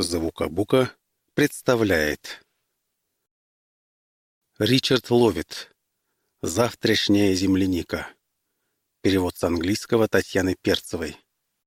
Звукобука представляет Ричард Ловит «Завтрашняя земляника». Перевод с английского Татьяны Перцевой.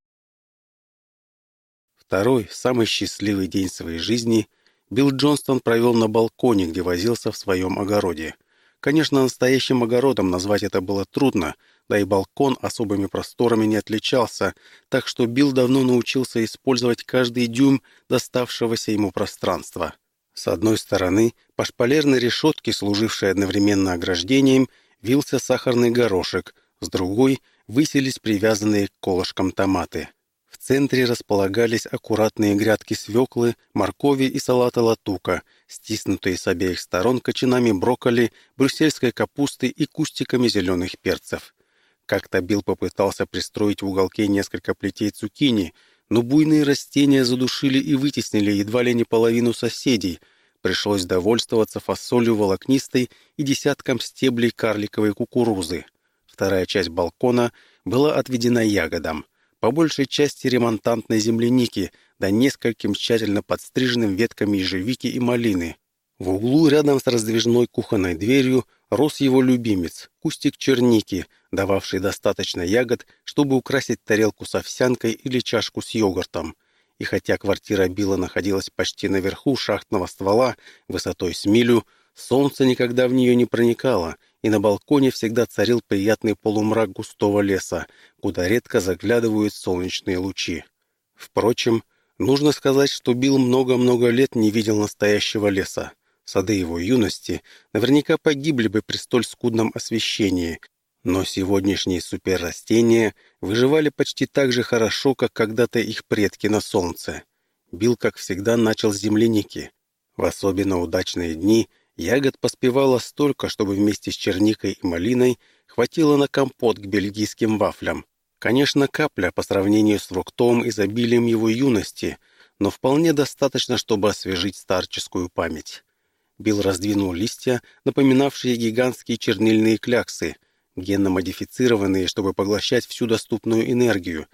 Второй, самый счастливый день своей жизни Билл Джонстон провел на балконе, где возился в своем огороде. Конечно, настоящим огородом назвать это было трудно, да и балкон особыми просторами не отличался, так что Билл давно научился использовать каждый дюйм доставшегося ему пространства. С одной стороны, по шпалерной решетке, служившей одновременно ограждением, вился сахарный горошек, с другой высились привязанные к колышкам томаты. В центре располагались аккуратные грядки свеклы, моркови и салата латука, стиснутые с обеих сторон кочанами брокколи, брюссельской капусты и кустиками зеленых перцев. Как-то Билл попытался пристроить в уголке несколько плетей цукини, но буйные растения задушили и вытеснили едва ли не половину соседей. Пришлось довольствоваться фасолью волокнистой и десятком стеблей карликовой кукурузы. Вторая часть балкона была отведена ягодам, по большей части ремонтантной земляники, да нескольким тщательно подстриженным веткам ежевики и малины. В углу рядом с раздвижной кухонной дверью рос его любимец – кустик черники, дававший достаточно ягод, чтобы украсить тарелку с овсянкой или чашку с йогуртом. И хотя квартира Билла находилась почти наверху шахтного ствола, высотой с милю, солнце никогда в нее не проникало, и на балконе всегда царил приятный полумрак густого леса, куда редко заглядывают солнечные лучи. Впрочем, нужно сказать, что Билл много-много лет не видел настоящего леса. Сады его юности наверняка погибли бы при столь скудном освещении, но сегодняшние суперрастения выживали почти так же хорошо, как когда-то их предки на солнце. Билл, как всегда, начал с земляники. В особенно удачные дни ягод поспевало столько, чтобы вместе с черникой и малиной хватило на компот к бельгийским вафлям. Конечно, капля по сравнению с фруктовым изобилием его юности, но вполне достаточно, чтобы освежить старческую память. Билл раздвинул листья, напоминавшие гигантские чернильные кляксы, генно-модифицированные, чтобы поглощать всю доступную энергию.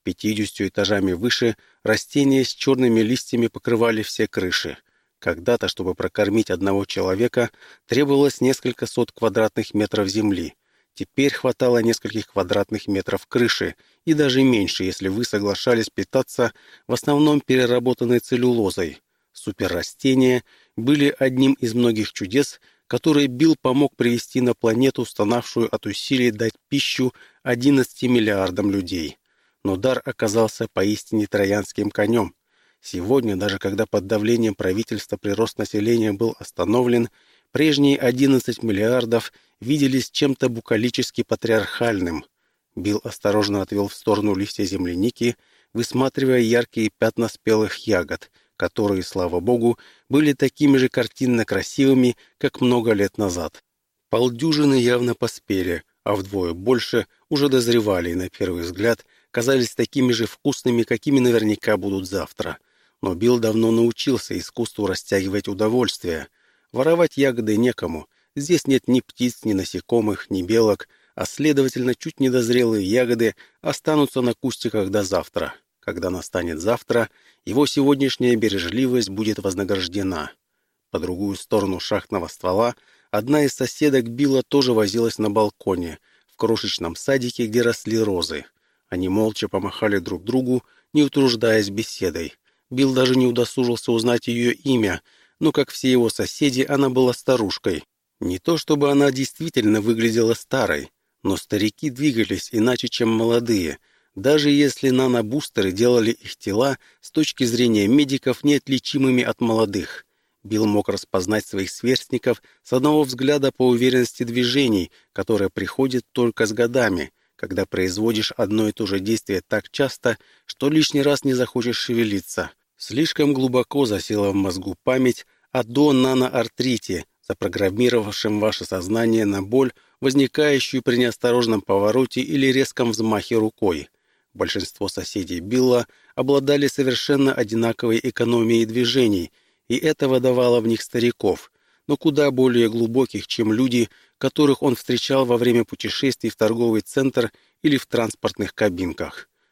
50 этажами выше растения с черными листьями покрывали все крыши. Когда-то, чтобы прокормить одного человека, требовалось несколько сот квадратных метров земли. Теперь хватало нескольких квадратных метров крыши, и даже меньше, если вы соглашались питаться в основном переработанной целлюлозой. Суперрастения были одним из многих чудес, которые Билл помог привести на планету, стонавшую от усилий дать пищу 11 миллиардам людей. Но дар оказался поистине троянским конем. Сегодня, даже когда под давлением правительства прирост населения был остановлен, прежние 11 миллиардов виделись чем-то букалически патриархальным. Билл осторожно отвел в сторону листья земляники, высматривая яркие пятна спелых ягод, которые, слава богу, были такими же картинно красивыми, как много лет назад. Полдюжины явно поспели, а вдвое больше уже дозревали и, на первый взгляд, казались такими же вкусными, какими наверняка будут завтра. Но Билл давно научился искусству растягивать удовольствие. Воровать ягоды некому. Здесь нет ни птиц, ни насекомых, ни белок, а, следовательно, чуть недозрелые ягоды останутся на кустиках до завтра. Когда настанет завтра, его сегодняшняя бережливость будет вознаграждена. По другую сторону шахтного ствола одна из соседок Билла тоже возилась на балконе, в крошечном садике, где росли розы. Они молча помахали друг другу, не утруждаясь беседой. Билл даже не удосужился узнать ее имя, но, как все его соседи, она была старушкой. Не то чтобы она действительно выглядела старой, но старики двигались иначе, чем молодые, даже если нанобустеры делали их тела с точки зрения медиков неотличимыми от молодых. Билл мог распознать своих сверстников с одного взгляда по уверенности движений, которая приходит только с годами, когда производишь одно и то же действие так часто, что лишний раз не захочешь шевелиться. Слишком глубоко засела в мозгу память о донаноартрите, запрограммировавшем ваше сознание на боль, возникающую при неосторожном повороте или резком взмахе рукой. Большинство соседей Билла обладали совершенно одинаковой экономией движений, и это выдавало в них стариков, но куда более глубоких, чем люди, которых он встречал во время путешествий в торговый центр или в транспортных кабинках.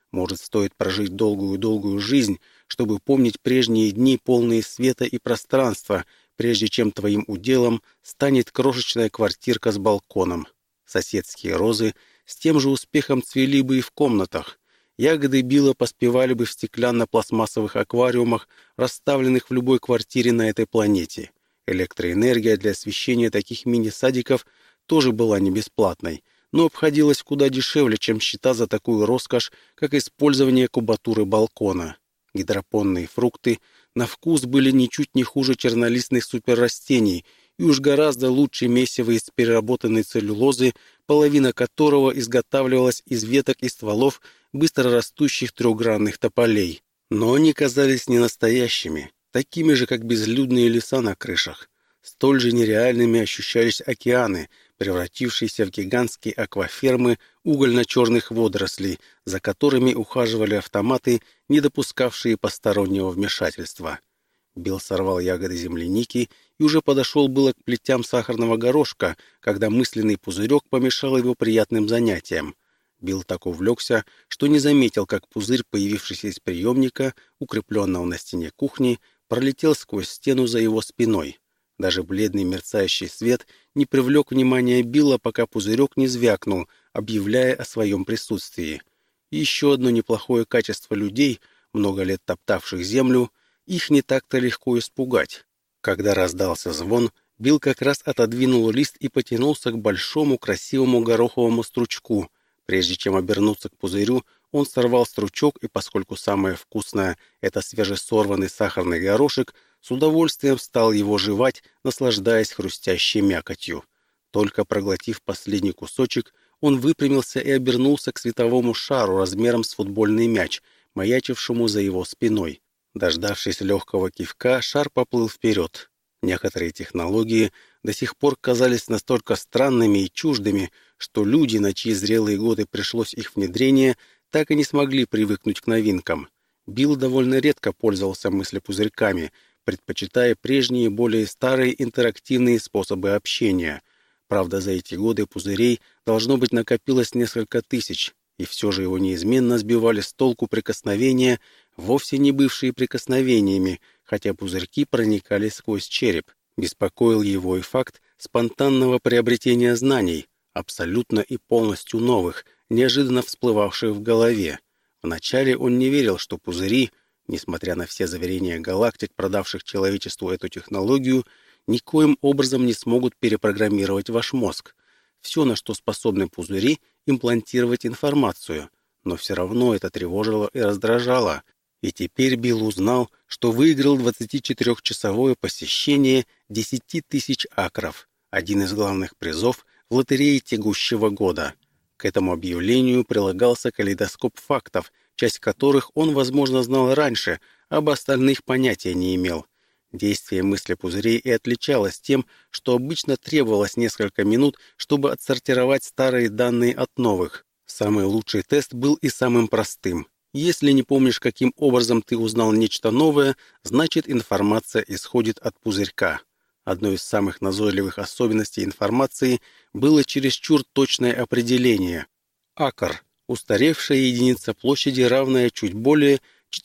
Может, стоит прожить долгую-долгую жизнь, чтобы помнить прежние дни, полные света и пространства, прежде чем твоим уделом станет крошечная квартирка с балконом. Соседские розы с тем же успехом цвели бы и в комнатах. Ягоды Билла поспевали бы в стеклянно-пластмассовых аквариумах, расставленных в любой квартире на этой планете. Электроэнергия для освещения таких мини-садиков тоже была не бесплатной, но обходилась куда дешевле, чем счета за такую роскошь, как использование кубатуры балкона. Гидропонные фрукты на вкус были ничуть не хуже чернолистных суперрастений и уж гораздо лучше месива из переработанной целлюлозы, половина которого изготавливалась из веток и стволов быстрорастущих трехгранных тополей. Но они казались ненастоящими, такими же, как безлюдные леса на крышах. Столь же нереальными ощущались океаны, превратившиеся в гигантские аквафермы угольно-черных водорослей, за которыми ухаживали автоматы, не допускавшие постороннего вмешательства. Билл сорвал ягоды земляники и уже подошел было к плетям сахарного горошка, когда мысленный пузырек помешал его приятным занятиям. Билл так увлекся, что не заметил, как пузырь, появившийся из приемника, укрепленного на стене кухни, пролетел сквозь стену за его спиной. Даже бледный мерцающий свет не привлек внимания Билла, пока пузырек не звякнул, объявляя о своем присутствии. И еще одно неплохое качество людей, много лет топтавших землю, их не так-то легко испугать. Когда раздался звон, Билл как раз отодвинул лист и потянулся к большому красивому гороховому стручку. Прежде чем обернуться к пузырю, он сорвал стручок, и поскольку самое вкусное — это свежесорванный сахарный горошек, с удовольствием стал его жевать, наслаждаясь хрустящей мякотью. Только проглотив последний кусочек, он выпрямился и обернулся к световому шару размером с футбольный мяч, маячившему за его спиной. Дождавшись легкого кивка, шар поплыл вперед. Некоторые технологии до сих пор казались настолько странными и чуждыми, что люди, на чьи зрелые годы пришлось их внедрение, так и не смогли привыкнуть к новинкам. Билл довольно редко пользовался мыслепузырьками, предпочитая прежние, более старые интерактивные способы общения. Правда, за эти годы пузырей, должно быть, накопилось несколько тысяч, и все же его неизменно сбивали с толку прикосновения, вовсе не бывшие прикосновениями, хотя пузырьки проникали сквозь череп. Беспокоил его и факт спонтанного приобретения знаний, абсолютно и полностью новых, неожиданно всплывавших в голове. Вначале он не верил, что пузыри, несмотря на все заверения галактик, продавших человечеству эту технологию, никоим образом не смогут перепрограммировать ваш мозг. Все, на что способны пузыри, имплантировать информацию. Но все равно это тревожило и раздражало. И теперь Билл узнал, что выиграл 24-часовое посещение 10 тысяч акров, один из главных призов в лотерее текущего года. К этому объявлению прилагался калейдоскоп фактов, часть которых он, возможно, знал раньше, об остальных понятия не имел. Действие мысли пузырей и отличалось тем, что обычно требовалось несколько минут, чтобы отсортировать старые данные от новых. Самый лучший тест был и самым простым. Если не помнишь, каким образом ты узнал нечто новое, значит, информация исходит от пузырька. Одной из самых назойливых особенностей информации было чересчур точное определение. Акр – устаревшая единица площади, равная чуть более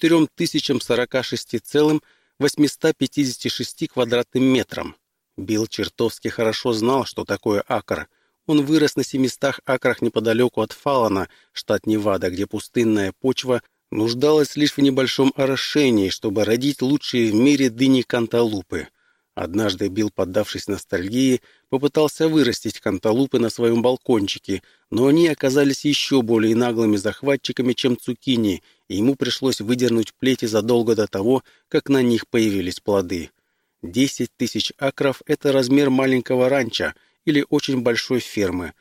4046,856 квадратным метрам. Билл чертовски хорошо знал, что такое акр. Он вырос на 700 акрах неподалеку от Фаллона, штат Невада, где пустынная почва нуждалась лишь в небольшом орошении, чтобы родить лучшие в мире дыни-канталупы. Однажды Билл, поддавшись ностальгии, попытался вырастить канталупы на своем балкончике, но они оказались еще более наглыми захватчиками, чем цукини, и ему пришлось выдернуть плети задолго до того, как на них появились плоды. 10 тысяч акров – это размер маленького ранчо или очень большой фермы.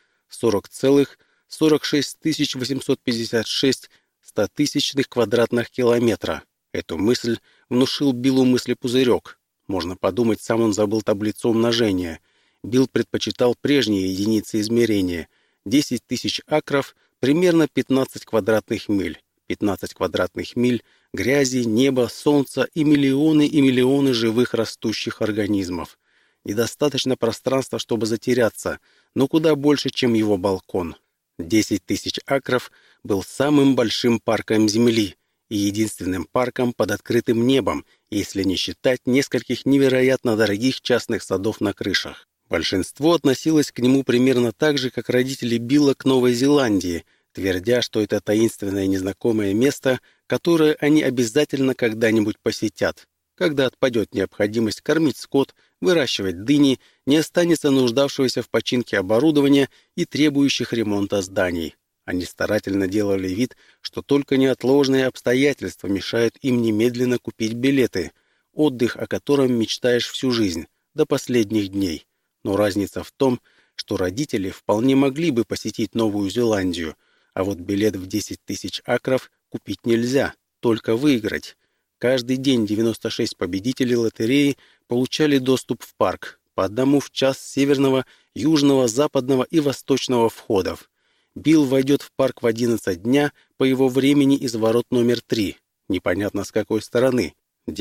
40,46 856 стотысячных квадратных километра. Эту мысль внушил Биллу мыслепузырек. Можно подумать, сам он забыл таблицу умножения. Билл предпочитал прежние единицы измерения. 10 тысяч акров – примерно 15 квадратных миль. 15 квадратных миль – грязи, неба, солнца и миллионы живых растущих организмов. Недостаточно пространства, чтобы затеряться, но куда больше, чем его балкон. 10 тысяч акров был самым большим парком Земли и единственным парком под открытым небом, если не считать нескольких невероятно дорогих частных садов на крышах. Большинство относилось к нему примерно так же, как родители Билла к Новой Зеландии, твердя, что это таинственное незнакомое место, которое они обязательно когда-нибудь посетят. Когда отпадет необходимость кормить скот, выращивать дыни, не останется нуждавшегося в починке оборудования и требующих ремонта зданий. Они старательно делали вид, что только неотложные обстоятельства мешают им немедленно купить билеты, отдых, о котором мечтаешь всю жизнь, до последних дней. Но разница в том, что родители вполне могли бы посетить Новую Зеландию, а вот билет в 10 тысяч акров купить нельзя, только выиграть. Каждый день 96 победителей лотереи получали доступ в парк, по одному в час с северного, южного, западного и восточного входов. Билл войдет в парк в 11 дня по его времени из ворот номер 3. Непонятно с какой стороны.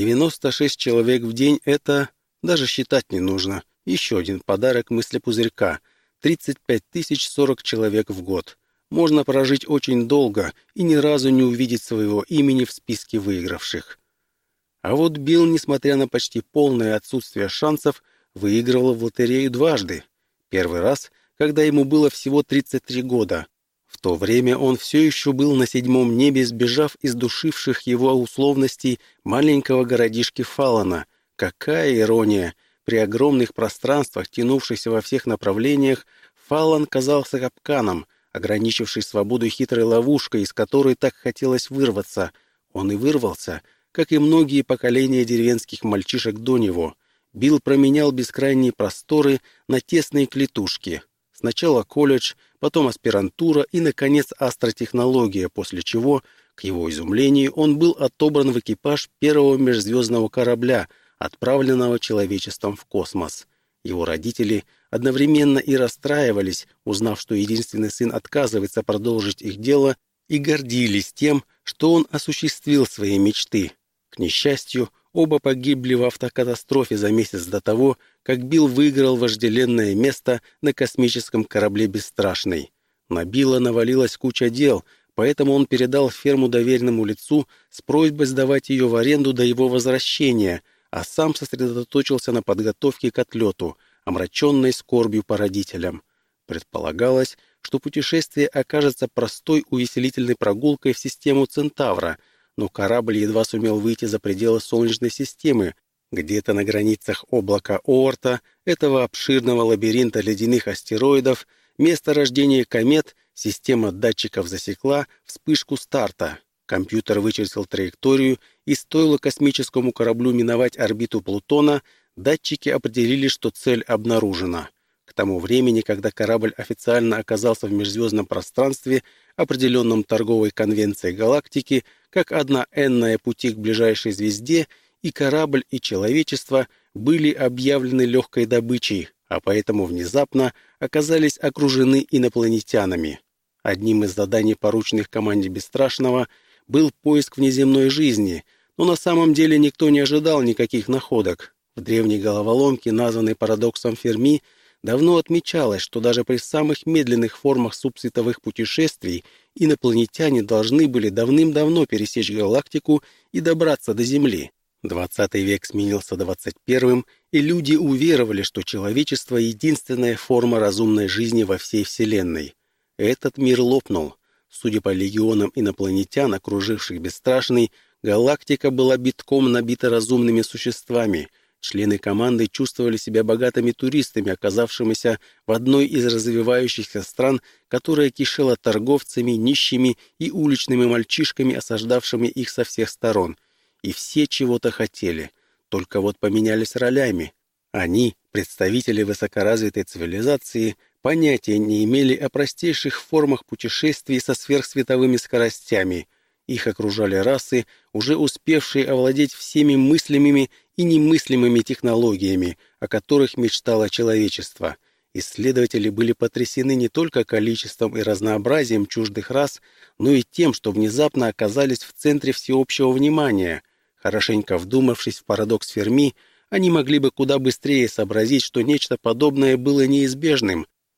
96 человек в день — это... даже считать не нужно. Еще один подарок мыслепузырька. 35 040 человек в год. Можно прожить очень долго и ни разу не увидеть своего имени в списке выигравших. А вот Билл, несмотря на почти полное отсутствие шансов, выигрывал в лотерею дважды. Первый раз, когда ему было всего 33 года. В то время он все еще был на 7-м небе, сбежав из душивших его условностей маленького городишки Фаллона. Какая ирония! При огромных пространствах, тянувшихся во всех направлениях, Фаллон казался капканом, ограничивший свободу хитрой ловушкой, из которой так хотелось вырваться. Он и вырвался, как и многие поколения деревенских мальчишек до него. Билл променял бескрайние просторы на тесные клетушки. Сначала колледж, потом аспирантура и, наконец, астротехнология, после чего, к его изумлению, он был отобран в экипаж первого межзвездного корабля, отправленного человечеством в космос. Его родители одновременно и расстраивались, узнав, что единственный сын отказывается продолжить их дело, и гордились тем, что он осуществил свои мечты. К несчастью, оба погибли в автокатастрофе за месяц до того, как Билл выиграл вожделенное место на космическом корабле «Бесстрашный». На Билла навалилась куча дел, поэтому он передал ферму доверенному лицу с просьбой сдавать ее в аренду до его возвращения, а сам сосредоточился на подготовке к отлету, омраченной скорбью по родителям. Предполагалось, что путешествие окажется простой увеселительной прогулкой в систему Центавра, но корабль едва сумел выйти за пределы Солнечной системы. Где-то на границах облака Оорта, этого обширного лабиринта ледяных астероидов, место рождения комет, система датчиков засекла вспышку старта. Компьютер вычислил траекторию, и стоило космическому кораблю миновать орбиту Плутона, датчики определили, что цель обнаружена. К тому времени, когда корабль официально оказался в межзвездном пространстве, определенном торговой конвенцией галактики, как одна энная пути к ближайшей звезде, и корабль, и человечество были объявлены легкой добычей, а поэтому внезапно оказались окружены инопланетянами. Одним из заданий, порученных команде Бесстрашного, был поиск внеземной жизни, но на самом деле никто не ожидал никаких находок. В древней головоломке, названной парадоксом Ферми, давно отмечалось, что даже при самых медленных формах субсветовых путешествий инопланетяне должны были давным-давно пересечь галактику и добраться до Земли. 20 век сменился 21-м, и люди уверовали, что человечество — единственная форма разумной жизни во всей Вселенной. Этот мир лопнул. Судя по легионам инопланетян, окруживших Бесстрашный, галактика была битком набита разумными существами. Члены команды чувствовали себя богатыми туристами, оказавшимися в одной из развивающихся стран, которая кишела торговцами, нищими и уличными мальчишками, осаждавшими их со всех сторон. И все чего-то хотели, только вот поменялись ролями. Они, представители высокоразвитой цивилизации, понятия не имели о простейших формах путешествий со сверхсветовыми скоростями. Их окружали расы, уже успевшие овладеть всеми мыслимыми и немыслимыми технологиями, о которых мечтало человечество. Исследователи были потрясены не только количеством и разнообразием чуждых рас, но и тем, что внезапно оказались в центре всеобщего внимания. Хорошенько вдумавшись в парадокс Ферми, они могли бы куда быстрее сообразить, что нечто подобное было неизбежным.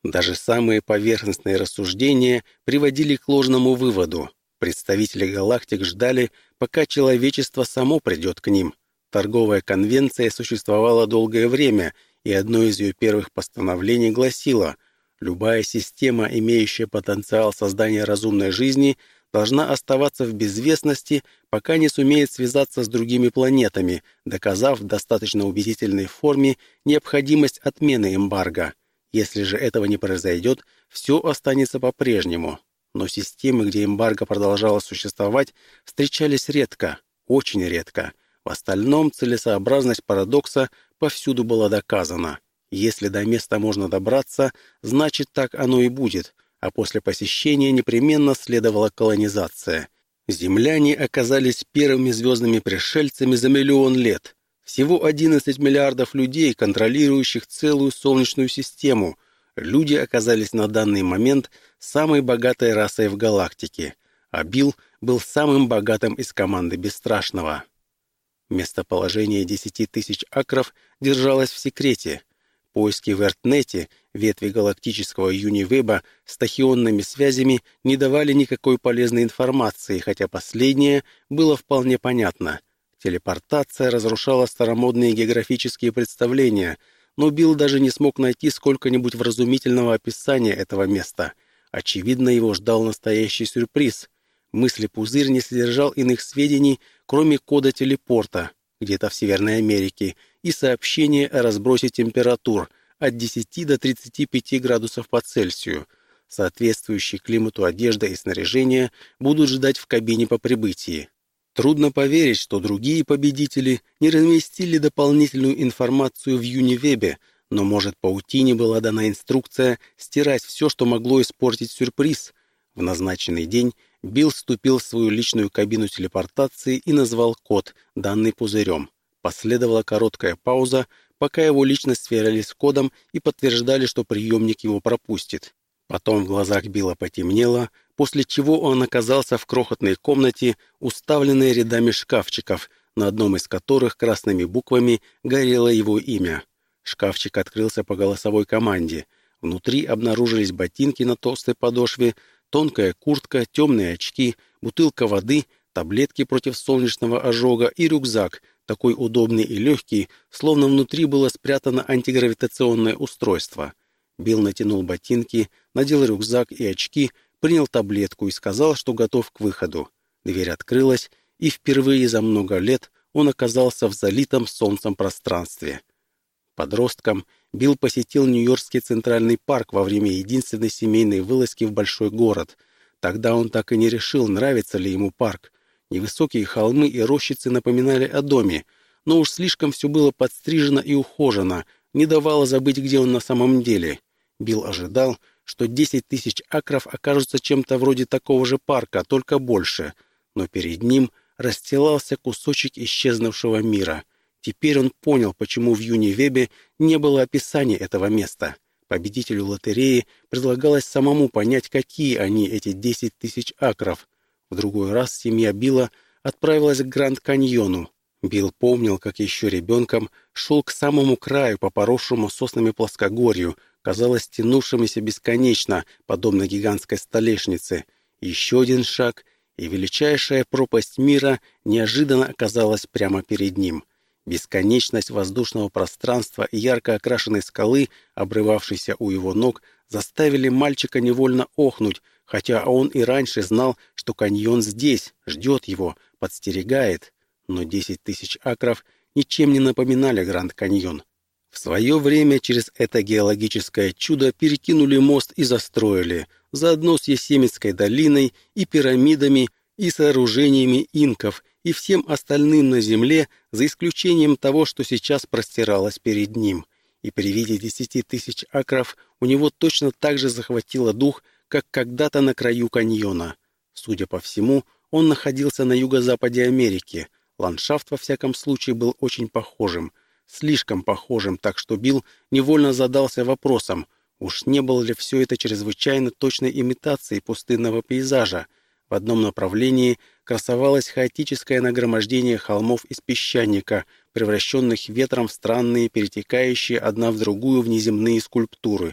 Даже самые поверхностные рассуждения приводили к ложному выводу. Представители галактик ждали, пока человечество само придет к ним. Торговая конвенция существовала долгое время, и одно из ее первых постановлений гласило: любая система, имеющая потенциал создания разумной жизни, должна оставаться в безвестности, пока не сумеет связаться с другими планетами, доказав в достаточно убедительной форме необходимость отмены эмбарго. Если же этого не произойдет, все останется по-прежнему. Но системы, где эмбарго продолжало существовать, встречались редко, очень редко. В остальном целесообразность парадокса повсюду была доказана. Если до места можно добраться, значит, так оно и будет, а после посещения непременно следовала колонизация. Земляне оказались первыми звездными пришельцами за миллион лет. Всего 11 миллиардов людей, контролирующих целую Солнечную систему. Люди оказались на данный момент самой богатой расой в галактике, а Билл был самым богатым из команды Бесстрашного. Местоположение 10 тысяч акров держалось в секрете. Поиски в Эртнете, ветви галактического Юнивеба, с тахионными связями не давали никакой полезной информации, хотя последнее было вполне понятно. Телепортация разрушала старомодные географические представления, но Билл даже не смог найти сколько-нибудь вразумительного описания этого места. Очевидно, его ждал настоящий сюрприз. Мыслепузырь не содержал иных сведений, кроме кода телепорта, где-то в Северной Америке, и сообщения о разбросе температур от 10 до 35 градусов по Цельсию. Соответствующие климату одежда и снаряжение будут ждать в кабине по прибытии. Трудно поверить, что другие победители не разместили дополнительную информацию в Юнивебе, но, может, паутине была дана инструкция стирать все, что могло испортить сюрприз. В назначенный день Билл вступил в свою личную кабину телепортации и назвал код, данный пузырем. Последовала короткая пауза, пока его личность сверяли с кодом и подтверждали, что приемник его пропустит. Потом в глазах Билла потемнело, после чего он оказался в крохотной комнате, уставленной рядами шкафчиков, на одном из которых красными буквами горело его имя. Шкафчик открылся по голосовой команде. Внутри обнаружились ботинки на толстой подошве, тонкая куртка, темные очки, бутылка воды, таблетки против солнечного ожога и рюкзак, такой удобный и легкий, словно внутри было спрятано антигравитационное устройство. Билл натянул ботинки, надел рюкзак и очки, принял таблетку и сказал, что готов к выходу. Дверь открылась, и впервые за много лет он оказался в залитом солнцем пространстве. Подростком Билл посетил Нью-Йоркский Центральный парк во время единственной семейной вылазки в большой город. Тогда он так и не решил, нравится ли ему парк. Невысокие холмы и рощицы напоминали о доме, но уж слишком все было подстрижено и ухожено, не давало забыть, где он на самом деле. Билл ожидал, что 10 тысяч акров окажутся чем-то вроде такого же парка, только больше. Но перед ним расстилался кусочек исчезнувшего мира. Теперь он понял, почему в Юнивебе не было описания этого места. Победителю лотереи предлагалось самому понять, какие они, эти 10 тысяч акров. В другой раз семья Билла отправилась к Гранд-Каньону. Билл помнил, как еще ребенком шел к самому краю по поросшему соснами плоскогорью, казалось, тянувшемуся бесконечно, подобно гигантской столешнице. Еще один шаг, и величайшая пропасть мира неожиданно оказалась прямо перед ним. Бесконечность воздушного пространства и ярко окрашенной скалы, обрывавшейся у его ног, заставили мальчика невольно охнуть, хотя он и раньше знал, что каньон здесь, ждет его, подстерегает. Но 10 тысяч акров ничем не напоминали Гранд-Каньон. В свое время через это геологическое чудо перекинули мост и застроили, заодно с Есемитской долиной и пирамидами, и сооружениями инков, и всем остальным на земле, за исключением того, что сейчас простиралось перед ним. И при виде 10 тысяч акров у него точно так же захватило дух, как когда-то на краю каньона. Судя по всему, он находился на юго-западе Америки. Ландшафт, во всяком случае, был очень похожим. Слишком похожим, так что Билл невольно задался вопросом, уж не было ли все это чрезвычайно точной имитацией пустынного пейзажа. В одном направлении красовалось хаотическое нагромождение холмов из песчаника, превращенных ветром в странные, перетекающие одна в другую внеземные скульптуры.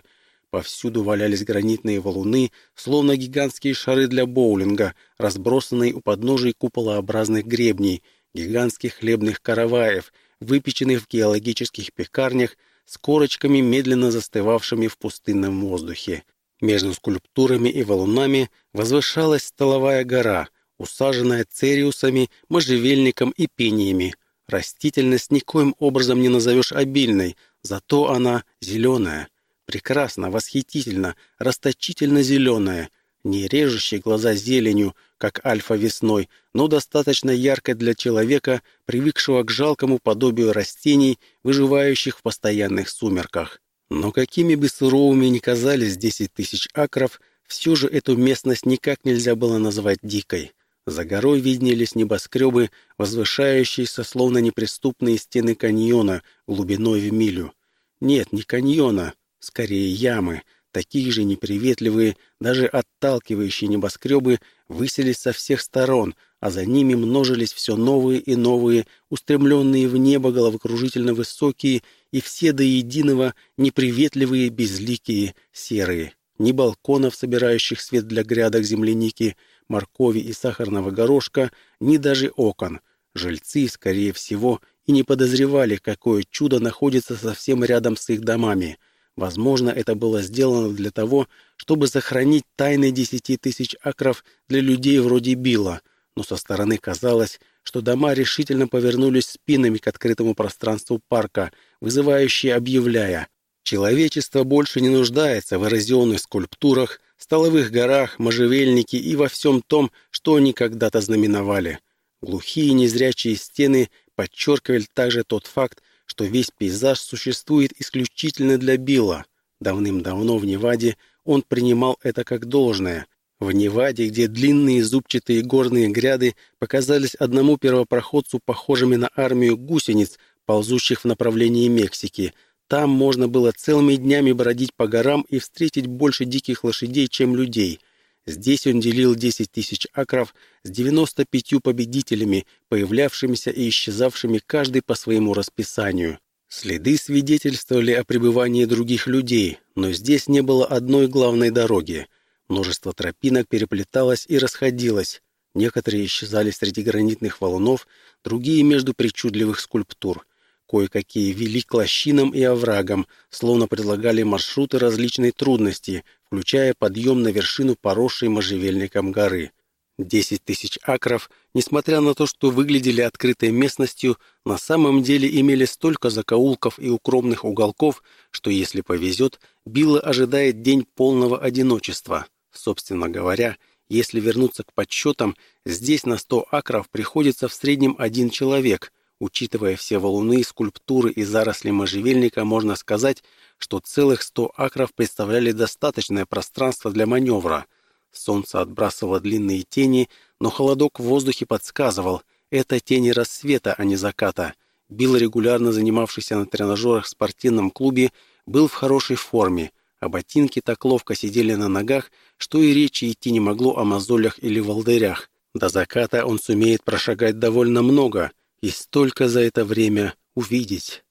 Повсюду валялись гранитные валуны, словно гигантские шары для боулинга, разбросанные у подножий куполообразных гребней, гигантских хлебных караваев, выпеченных в геологических пекарнях, с корочками, медленно застывавшими в пустынном воздухе. Между скульптурами и валунами возвышалась столовая гора, усаженная цериусами, можжевельником и пиниями. Растительность никоим образом не назовешь обильной, зато она зеленая. Прекрасно, восхитительно, расточительно зеленая, не режущая глаза зеленью, как альфа весной, но достаточно яркой для человека, привыкшего к жалкому подобию растений, выживающих в постоянных сумерках. Но какими бы суровыми ни казались 10 тысяч акров, все же эту местность никак нельзя было назвать дикой. За горой виднелись небоскребы, возвышающиеся словно неприступные стены каньона глубиной в милю. Нет, не каньона, скорее ямы. Такие же неприветливые, даже отталкивающие небоскребы высились со всех сторон, а за ними множились все новые и новые, устремленные в небо головокружительно высокие и все до единого неприветливые, безликие, серые. Ни балконов, собирающих свет для грядок земляники, моркови и сахарного горошка, ни даже окон. Жильцы, скорее всего, и не подозревали, какое чудо находится совсем рядом с их домами. Возможно, это было сделано для того, чтобы сохранить тайны 10 тысяч акров для людей вроде Билла, но со стороны казалось, что дома решительно повернулись спинами к открытому пространству парка, вызывающе объявляя: человечество больше не нуждается в эрозионных скульптурах, столовых горах, можжевельнике и во всем том, что они когда-то знаменовали. Глухие незрячие стены подчеркивали также тот факт, что весь пейзаж существует исключительно для Билла. Давным-давно в Неваде он принимал это как должное. В Неваде, где длинные зубчатые горные гряды показались одному первопроходцу похожими на армию гусениц, ползущих в направлении Мексики, там можно было целыми днями бродить по горам и встретить больше диких лошадей, чем людей. Здесь он делил 10 тысяч акров с 95 победителями, появлявшимися и исчезавшими каждый по своему расписанию. Следы свидетельствовали о пребывании других людей, но здесь не было одной главной дороги. Множество тропинок переплеталось и расходилось. Некоторые исчезали среди гранитных валунов, другие между причудливых скульптур. Кое-какие вели к лощинам и оврагам, словно предлагали маршруты различной трудности, включая подъем на вершину поросшей можжевельником горы. 10 тысяч акров, несмотря на то, что выглядели открытой местностью, на самом деле имели столько закоулков и укромных уголков, что, если повезет, Билла ожидает день полного одиночества. Собственно говоря, если вернуться к подсчетам, здесь на 100 акров приходится в среднем один человек. Учитывая все валуны, скульптуры и заросли можжевельника, можно сказать, что целых 100 акров представляли достаточное пространство для маневра. Солнце отбрасывало длинные тени, но холодок в воздухе подсказывал — это тени рассвета, а не заката. Билл, регулярно занимавшийся на тренажерах в спортивном клубе, был в хорошей форме, а ботинки так ловко сидели на ногах, что и речи идти не могло о мозолях или волдырях. До заката он сумеет прошагать довольно много — и столько за это время увидеть.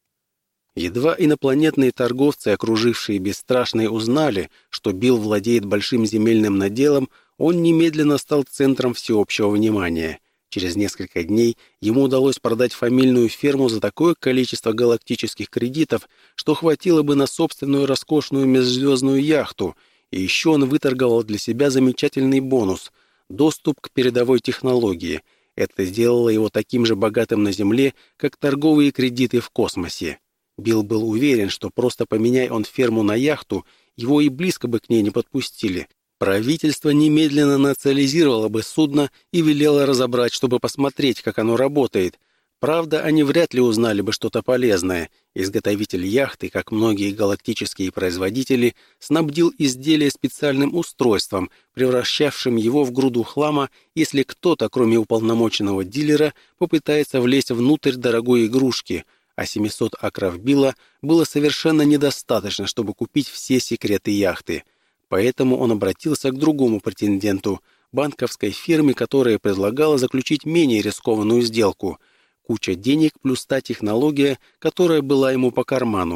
Едва инопланетные торговцы, окружившие бесстрашные, узнали, что Билл владеет большим земельным наделом, он немедленно стал центром всеобщего внимания. Через несколько дней ему удалось продать фамильную ферму за такое количество галактических кредитов, что хватило бы на собственную роскошную межзвездную яхту, и еще он выторговал для себя замечательный бонус — доступ к передовой технологии. Это сделало его таким же богатым на Земле, как торговые кредиты в космосе. Билл был уверен, что просто поменяй он ферму на яхту, его и близко бы к ней не подпустили. Правительство немедленно национализировало бы судно и велело разобрать, чтобы посмотреть, как оно работает. Правда, они вряд ли узнали бы что-то полезное. Изготовитель яхты, как многие галактические производители, снабдил изделие специальным устройством, превращавшим его в груду хлама, если кто-то, кроме уполномоченного дилера, попытается влезть внутрь дорогой игрушки, а 700 акров Билла было совершенно недостаточно, чтобы купить все секреты яхты. Поэтому он обратился к другому претенденту, банковской фирме, которая предлагала заключить менее рискованную сделку. Куча денег плюс та технология, которая была ему по карману.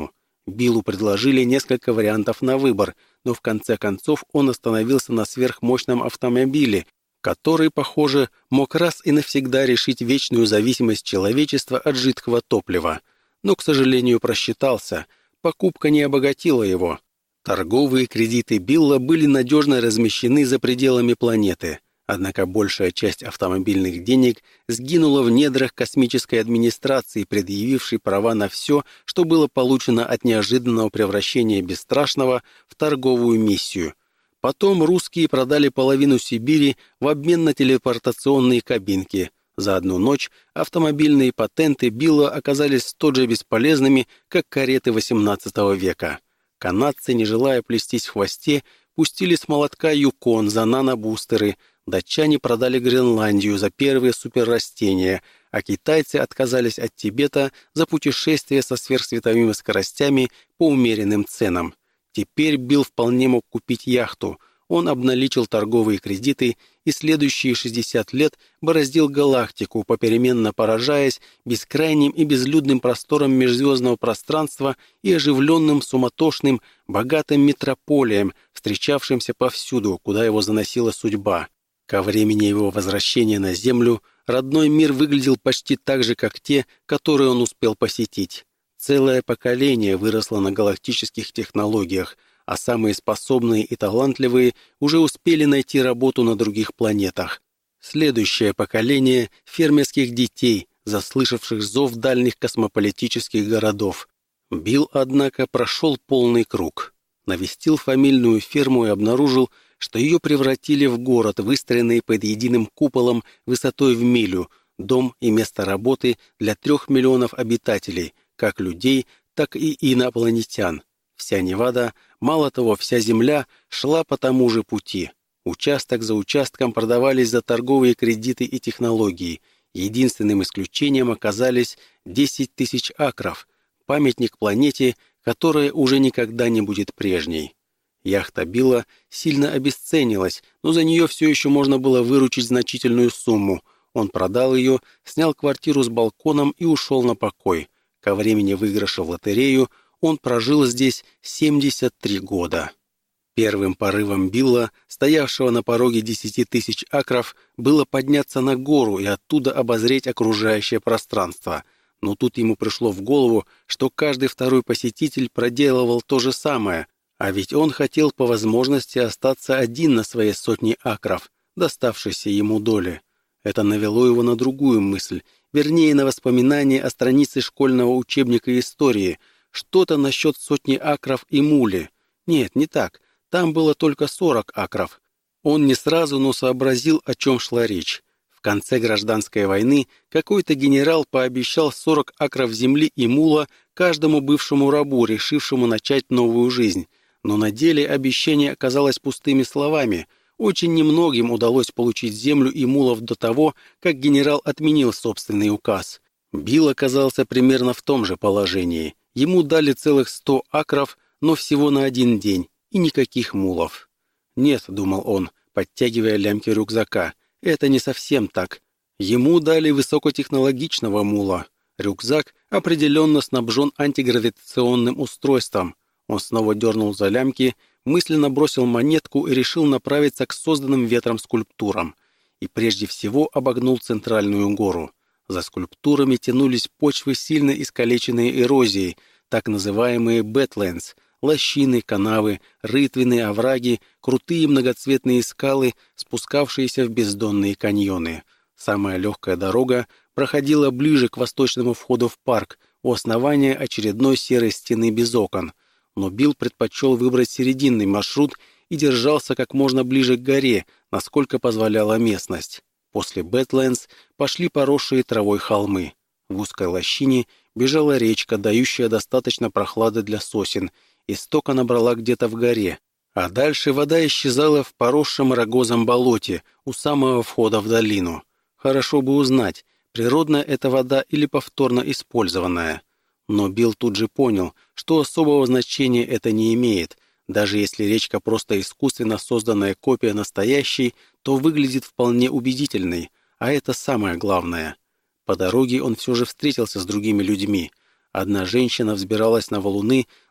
Биллу предложили несколько вариантов на выбор, но в конце концов он остановился на сверхмощном автомобиле, который, похоже, мог раз и навсегда решить вечную зависимость человечества от жидкого топлива. Но, к сожалению, просчитался. Покупка не обогатила его. Торговые кредиты Билла были надежно размещены за пределами планеты. Однако большая часть автомобильных денег сгинула в недрах космической администрации, предъявившей права на все, что было получено от неожиданного превращения Бесстрашного в торговую миссию. Потом русские продали половину Сибири в обмен на телепортационные кабинки. За одну ночь автомобильные патенты Билла оказались столь же бесполезными, как кареты XVIII века. Канадцы, не желая плестись в хвосте, пустили с молотка Юкон за нанобустеры, датчане продали Гренландию за первые суперрастения, а китайцы отказались от Тибета за путешествия со сверхсветовыми скоростями по умеренным ценам. Теперь Билл вполне мог купить яхту. Он обналичил торговые кредиты и следующие 60 лет бороздил галактику, попеременно поражаясь бескрайним и безлюдным просторам межзвездного пространства и оживленным, суматошным, богатым метрополиям, встречавшимся повсюду, куда его заносила судьба. Ко времени его возвращения на Землю родной мир выглядел почти так же, как те, которые он успел посетить. Целое поколение выросло на галактических технологиях, а самые способные и талантливые уже успели найти работу на других планетах. Следующее поколение фермерских детей, заслышавших зов дальних космополитических городов. Билл, однако, прошел полный круг. Навестил фамильную ферму и обнаружил, что ее превратили в город, выстроенный под единым куполом высотой в милю, дом и место работы для 3 миллионов обитателей, как людей, так и инопланетян. Вся Невада, мало того, вся Земля шла по тому же пути. Участок за участком продавались за торговые кредиты и технологии. Единственным исключением оказались 10 тысяч акров, памятник планете, которая уже никогда не будет прежней. Яхта Билла сильно обесценилась, но за нее все еще можно было выручить значительную сумму. Он продал ее, снял квартиру с балконом и ушел на покой. Ко времени выигрыша в лотерею он прожил здесь 73 года. Первым порывом Билла, стоявшего на пороге 10 тысяч акров, было подняться на гору и оттуда обозреть окружающее пространство. Но тут ему пришло в голову, что каждый второй посетитель проделывал то же самое, а ведь он хотел по возможности остаться один на своей 100 акров, доставшейся ему доли. Это навело его на другую мысль, вернее, на воспоминание о странице школьного учебника истории, что-то насчет 100 акров и мули. Нет, не так, там было только 40 акров. Он не сразу, но сообразил, о чем шла речь. В конце гражданской войны какой-то генерал пообещал 40 акров земли и мула каждому бывшему рабу, решившему начать новую жизнь. Но на деле обещание оказалось пустыми словами. Очень немногим удалось получить землю и мулов до того, как генерал отменил собственный указ. Билл оказался примерно в том же положении. Ему дали целых 100 акров, но всего на один день, и никаких мулов. «Нет», — думал он, подтягивая лямки рюкзака, — «это не совсем так. Ему дали высокотехнологичного мула. Рюкзак определенно снабжен антигравитационным устройством». Он снова дернул за лямки, мысленно бросил монетку и решил направиться к созданным ветром скульптурам. И прежде всего обогнул центральную гору. За скульптурами тянулись почвы, сильно искалеченные эрозией, так называемые «бэтлендс», лощины, канавы, рытвины, овраги, крутые многоцветные скалы, спускавшиеся в бездонные каньоны. Самая легкая дорога проходила ближе к восточному входу в парк, у основания очередной серой стены без окон. Но Билл предпочел выбрать серединный маршрут и держался как можно ближе к горе, насколько позволяла местность. После Бэтлендс пошли поросшие травой холмы. В узкой лощине бежала речка, дающая достаточно прохлады для сосен. Истока набрала где-то в горе, а дальше вода исчезала в поросшем рогозом болоте у самого входа в долину. Хорошо бы узнать, природная эта вода или повторно использованная. Но Билл тут же понял, что особого значения это не имеет. Даже если речка просто искусственно созданная копия настоящей, то выглядит вполне убедительной, а это самое главное. По дороге он все же встретился с другими людьми. Одна женщина взбиралась на валуны,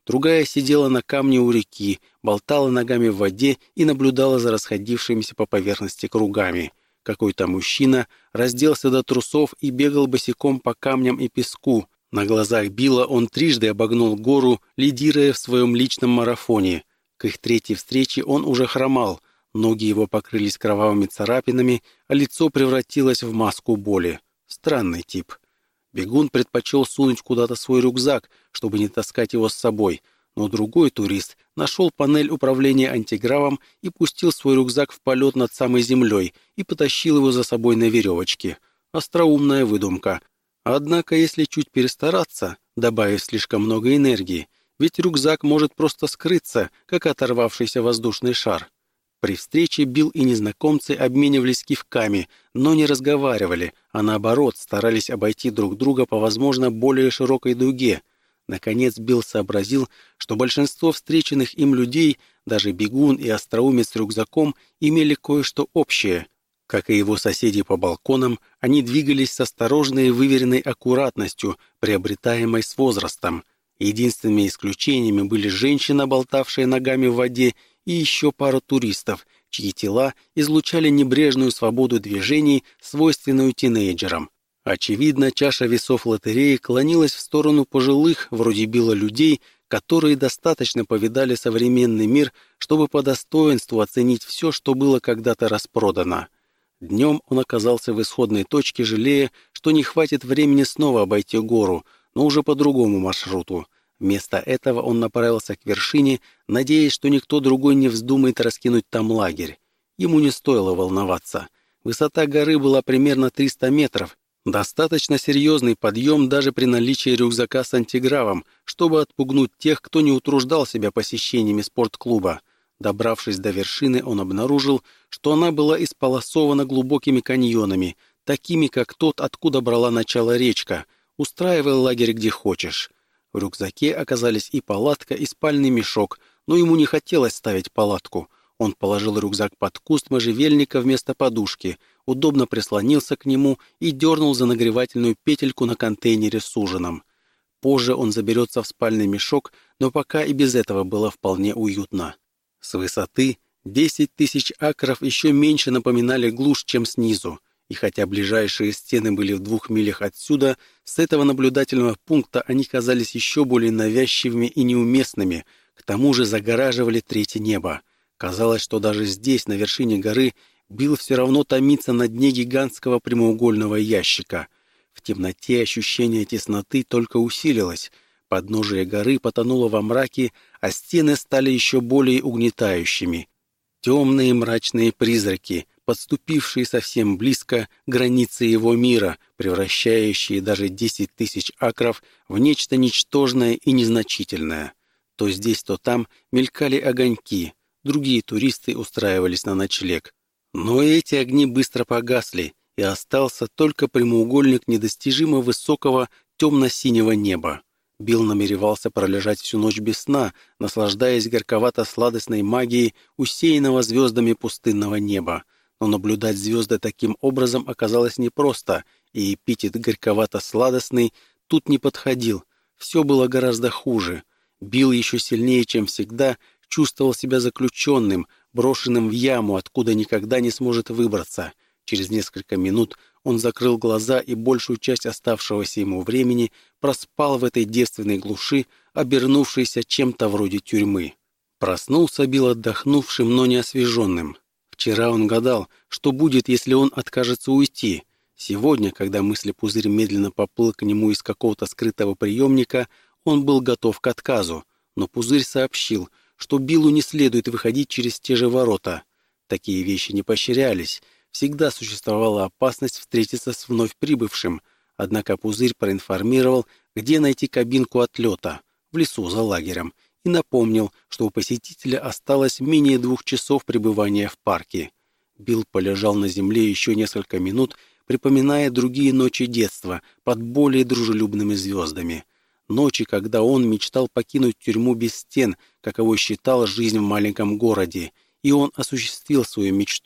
Другая сидела на камне у реки, болтала ногами в воде и наблюдала за расходившимися по поверхности кругами. Какой-то мужчина разделся до трусов и бегал босиком по камням и песку. На глазах Билла он трижды обогнул гору, лидируя в своем личном марафоне. К их третьей встрече он уже хромал, ноги его покрылись кровавыми царапинами, а лицо превратилось в маску боли. Странный тип. Бегун предпочел сунуть куда-то свой рюкзак, чтобы не таскать его с собой, но другой турист нашел панель управления антигравом и пустил свой рюкзак в полет над самой землей и потащил его за собой на веревочке. Остроумная выдумка. Однако, если чуть перестараться, добавив слишком много энергии, ведь рюкзак может просто скрыться, как оторвавшийся воздушный шар. При встрече Билл и незнакомцы обменивались кивками, но не разговаривали, а наоборот старались обойти друг друга по, возможно, более широкой дуге. Наконец Билл сообразил, что большинство встреченных им людей, даже бегун и остроумец с рюкзаком, имели кое-что общее. Как и его соседи по балконам, они двигались с осторожной и выверенной аккуратностью, приобретаемой с возрастом. Единственными исключениями были женщина, болтавшая ногами в воде, и еще пара туристов, чьи тела излучали небрежную свободу движений, свойственную тинейджерам. Очевидно, чаша весов лотереи клонилась в сторону пожилых, вроде Билла, людей, которые достаточно повидали современный мир, чтобы по достоинству оценить все, что было когда-то распродано. Днем он оказался в исходной точке, жалея, что не хватит времени снова обойти гору, но уже по другому маршруту. Вместо этого он направился к вершине, надеясь, что никто другой не вздумает раскинуть там лагерь. Ему не стоило волноваться. Высота горы была примерно 300 метров. Достаточно серьезный подъем даже при наличии рюкзака с антигравом, чтобы отпугнуть тех, кто не утруждал себя посещениями спортклуба. Добравшись до вершины, он обнаружил, что она была исполосована глубокими каньонами, такими, как тот, откуда брала начало речка. Устраивай лагерь где хочешь. В рюкзаке оказались и палатка, и спальный мешок, но ему не хотелось ставить палатку. Он положил рюкзак под куст можжевельника вместо подушки, удобно прислонился к нему и дернул за нагревательную петельку на контейнере с ужином. Позже он заберется в спальный мешок, но пока и без этого было вполне уютно. С высоты 10 тысяч акров еще меньше напоминали глушь, чем снизу. И хотя ближайшие стены были в 2 милях отсюда, с этого наблюдательного пункта они казались еще более навязчивыми и неуместными, к тому же загораживали третье небо. Казалось, что даже здесь, на вершине горы, Билл все равно томится на дне гигантского прямоугольного ящика. В темноте ощущение тесноты только усилилось. Подножие горы потонуло во мраке, а стены стали еще более угнетающими. Темные мрачные призраки, подступившие совсем близко к границе его мира, превращающие даже 10 тысяч акров в нечто ничтожное и незначительное. То здесь, то там мелькали огоньки, другие туристы устраивались на ночлег. Но эти огни быстро погасли, и остался только прямоугольник недостижимо высокого темно-синего неба. Билл намеревался пролежать всю ночь без сна, наслаждаясь горьковато-сладостной магией усеянного звездами пустынного неба. Но наблюдать звезды таким образом оказалось непросто, и эпитет «горьковато-сладостный» тут не подходил. Все было гораздо хуже. Билл еще сильнее, чем всегда, чувствовал себя заключенным, брошенным в яму, откуда никогда не сможет выбраться. Через несколько минут он закрыл глаза и большую часть оставшегося ему времени проспал в этой девственной глуши, обернувшейся чем-то вроде тюрьмы. Проснулся Билл отдохнувшим, но не освеженным. Вчера он гадал, что будет, если он откажется уйти. Сегодня, когда мыслепузырь медленно поплыл к нему из какого-то скрытого приемника, он был готов к отказу, но пузырь сообщил, что Биллу не следует выходить через те же ворота. Такие вещи не поощрялись. Всегда существовала опасность встретиться с вновь прибывшим, однако пузырь проинформировал, где найти кабинку отлета, в лесу за лагерем, и напомнил, что у посетителя осталось менее 2 часов пребывания в парке. Билл полежал на земле еще несколько минут, припоминая другие ночи детства под более дружелюбными звездами. Ночи, когда он мечтал покинуть тюрьму без стен, каковой считал жизнь в маленьком городе, и он осуществил свою мечту.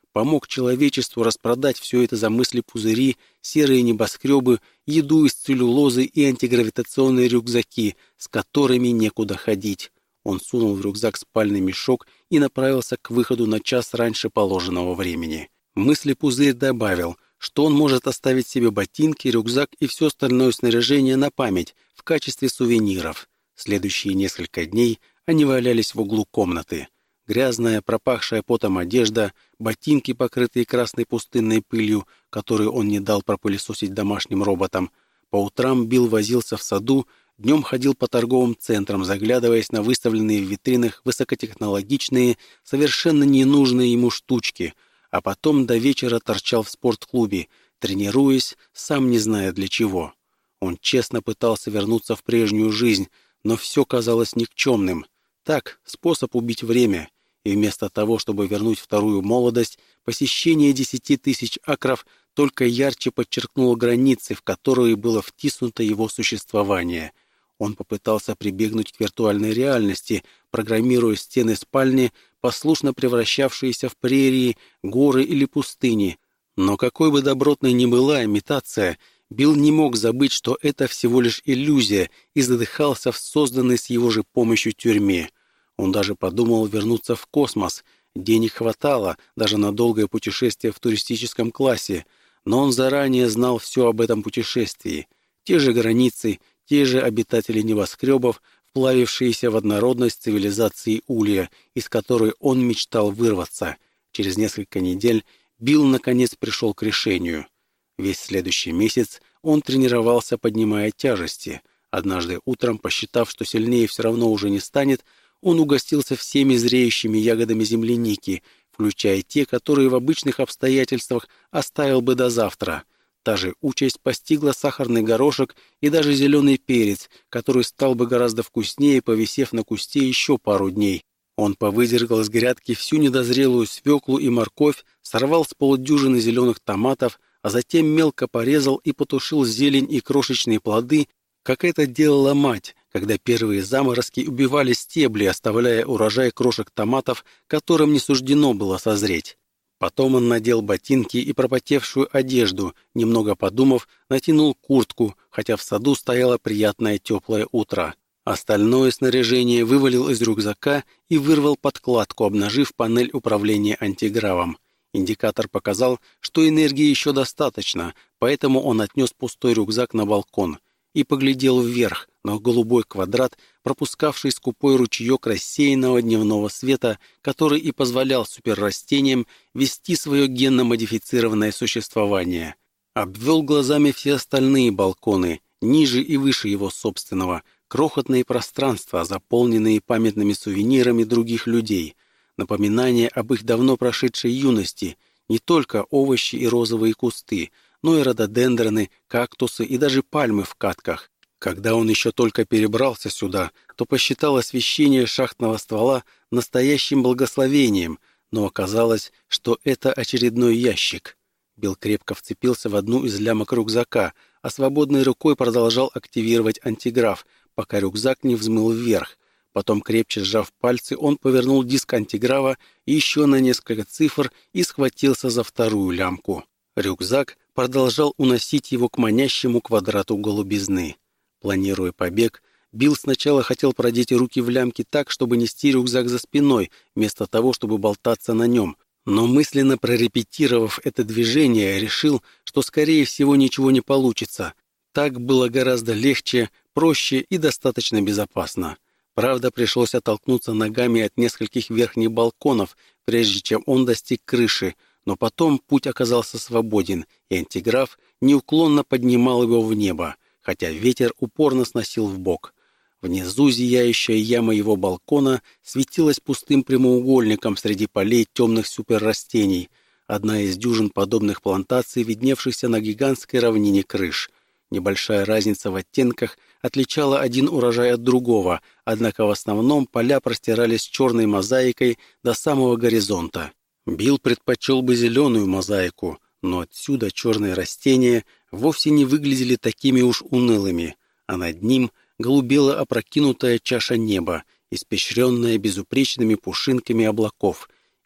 помог человечеству распродать все это за мысли-пузыри, серые небоскребы, еду из целлюлозы и антигравитационные рюкзаки, с которыми некуда ходить. Он сунул в рюкзак спальный мешок и направился к выходу на час раньше положенного времени. Мысли-пузырь добавил, что он может оставить себе ботинки, рюкзак и все остальное снаряжение на память в качестве сувениров. Следующие несколько дней они валялись в углу комнаты. Грязная, пропахшая потом одежда, ботинки, покрытые красной пустынной пылью, которую он не дал пропылесосить домашним роботам. По утрам Билл возился в саду, днем ходил по торговым центрам, заглядываясь на выставленные в витринах высокотехнологичные, совершенно ненужные ему штучки, а потом до вечера торчал в спортклубе, тренируясь, сам не зная для чего. Он честно пытался вернуться в прежнюю жизнь, но все казалось никчемным. Так, способ убить время. И вместо того, чтобы вернуть вторую молодость, посещение 10 тысяч акров только ярче подчеркнуло границы, в которые было втиснуто его существование. Он попытался прибегнуть к виртуальной реальности, программируя стены спальни, послушно превращавшиеся в прерии, горы или пустыни. Но какой бы добротной ни была имитация, Билл не мог забыть, что это всего лишь иллюзия, и задыхался в созданной с его же помощью тюрьме. Он даже подумал вернуться в космос. Денег хватало, даже на долгое путешествие в туристическом классе, но он заранее знал все об этом путешествии. Те же границы, те же обитатели небоскребов, вплавившиеся в однородность цивилизации Улья, из которой он мечтал вырваться. Через несколько недель Билл наконец пришел к решению. Весь следующий месяц он тренировался, поднимая тяжести. Однажды утром, посчитав, что сильнее все равно уже не станет, он угостился всеми зреющими ягодами земляники, включая те, которые в обычных обстоятельствах оставил бы до завтра. Та же участь постигла сахарный горошек и даже зеленый перец, который стал бы гораздо вкуснее, повисев на кусте еще пару дней. Он повыдергал из грядки всю недозрелую свеклу и морковь, сорвал с полудюжины зеленых томатов, а затем мелко порезал и потушил зелень и крошечные плоды, как это делала мать, когда первые заморозки убивали стебли, оставляя урожай крошек томатов, которым не суждено было созреть. Потом он надел ботинки и пропотевшую одежду, немного подумав, натянул куртку, хотя в саду стояло приятное теплое утро. Остальное снаряжение вывалил из рюкзака и вырвал подкладку, обнажив панель управления антигравом. Индикатор показал, что энергии еще достаточно, поэтому он отнес пустой рюкзак на балкон и поглядел вверх, на голубой квадрат, пропускавший скупой ручеек рассеянного дневного света, который и позволял суперрастениям вести свое генно-модифицированное существование. Обвел глазами все остальные балконы, ниже и выше его собственного, крохотные пространства, заполненные памятными сувенирами других людей, напоминание об их давно прошедшей юности, не только овощи и розовые кусты, но и рододендроны, кактусы и даже пальмы в катках. Когда он еще только перебрался сюда, то посчитал освещение шахтного ствола настоящим благословением, но оказалось, что это очередной ящик. Билл крепко вцепился в одну из лямок рюкзака, а свободной рукой продолжал активировать антиграф, пока рюкзак не взмыл вверх. Потом, крепче сжав пальцы, он повернул диск антиграва еще на несколько цифр и схватился за вторую лямку. Рюкзак продолжал уносить его к манящему квадрату голубизны. Планируя побег, Билл сначала хотел продеть руки в лямки так, чтобы нести рюкзак за спиной, вместо того, чтобы болтаться на нем. Но мысленно прорепетировав это движение, решил, что, скорее всего, ничего не получится. Так было гораздо легче, проще и достаточно безопасно. Правда, пришлось оттолкнуться ногами от нескольких верхних балконов, прежде чем он достиг крыши, но потом путь оказался свободен, и антиграф неуклонно поднимал его в небо, хотя ветер упорно сносил вбок. Внизу зияющая яма его балкона светилась пустым прямоугольником среди полей темных суперрастений, одна из дюжин подобных плантаций, видневшихся на гигантской равнине крыш. Небольшая разница в оттенках отличала один урожай от другого, однако в основном поля простирались черной мозаикой до самого горизонта. Билл предпочел бы зеленую мозаику, но отсюда черные растения вовсе не выглядели такими уж унылыми, а над ним голубела опрокинутая чаша неба, испещренная безупречными пушинками облаков,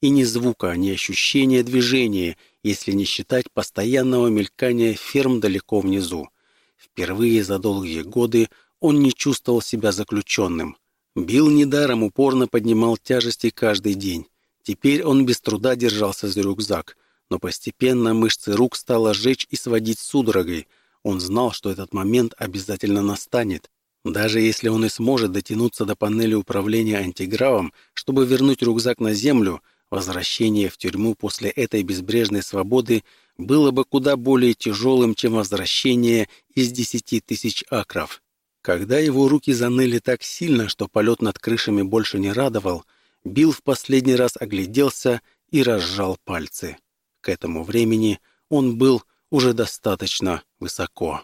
и ни звука, ни ощущения движения, если не считать постоянного мелькания ферм далеко внизу. Впервые за долгие годы он не чувствовал себя заключенным. Билл недаром упорно поднимал тяжести каждый день. Теперь он без труда держался за рюкзак, но постепенно мышцы рук стало жечь и сводить судорогой. Он знал, что этот момент обязательно настанет. Даже если он и сможет дотянуться до панели управления антигравом, чтобы вернуть рюкзак на землю, возвращение в тюрьму после этой безбрежной свободы было бы куда более тяжелым, чем возвращение из 10 тысяч акров. Когда его руки заныли так сильно, что полет над крышами больше не радовал, Билл в последний раз огляделся и разжал пальцы. К этому времени он был уже достаточно высоко.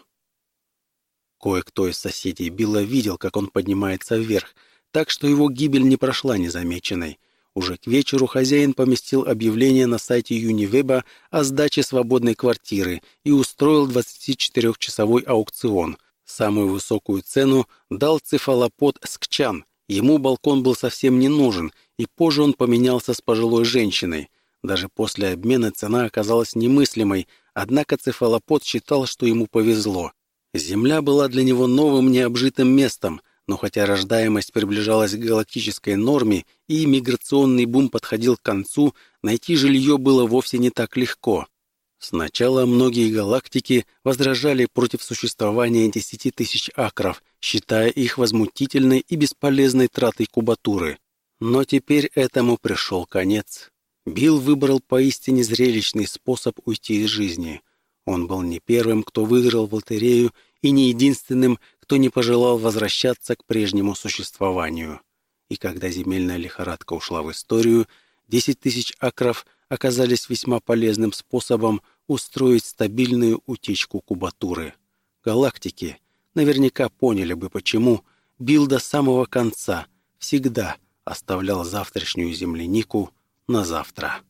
Кое-кто из соседей Билла видел, как он поднимается вверх, так что его гибель не прошла незамеченной. Уже к вечеру хозяин поместил объявление на сайте Юнивеба о сдаче свободной квартиры и устроил 24-часовой аукцион. Самую высокую цену дал цефалопод Скчан. Ему балкон был совсем не нужен, и позже он поменялся с пожилой женщиной. Даже после обмена цена оказалась немыслимой, однако цефалопод считал, что ему повезло. Земля была для него новым необжитым местом, но хотя рождаемость приближалась к галактической норме и миграционный бум подходил к концу, найти жилье было вовсе не так легко. Сначала многие галактики возражали против существования 10 тысяч акров, считая их возмутительной и бесполезной тратой кубатуры. Но теперь этому пришел конец. Билл выбрал поистине зрелищный способ уйти из жизни. Он был не первым, кто выиграл в лотерею, и не единственным, кто не пожелал возвращаться к прежнему существованию. И когда земельная лихорадка ушла в историю, 10 тысяч акров оказались весьма полезным способом устроить стабильную утечку кубатуры. Галактики наверняка поняли бы, почему Билл до самого конца всегда оставлял завтрашнюю землянику на завтра.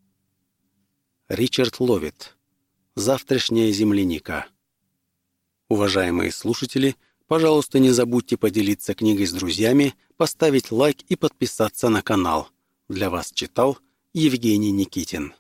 Ричард Ловит. Завтрашняя земляника. Уважаемые слушатели, пожалуйста, не забудьте поделиться книгой с друзьями, поставить лайк и подписаться на канал. Для вас читал Евгений Никитин.